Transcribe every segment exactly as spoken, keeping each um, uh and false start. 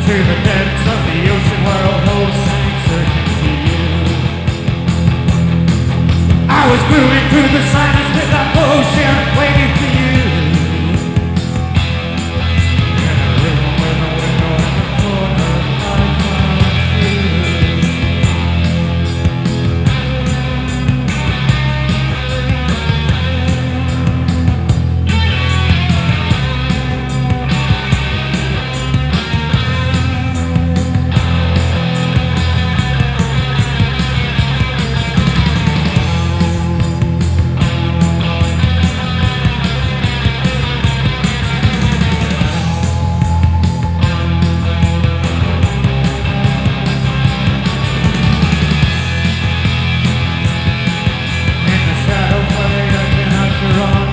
through the depths of the ocean where a whole sank searching for you. I was moving through the silence with that potion waiting for you. And a river with a window in the corner, I found you.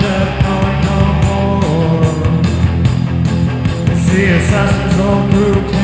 The assassins all through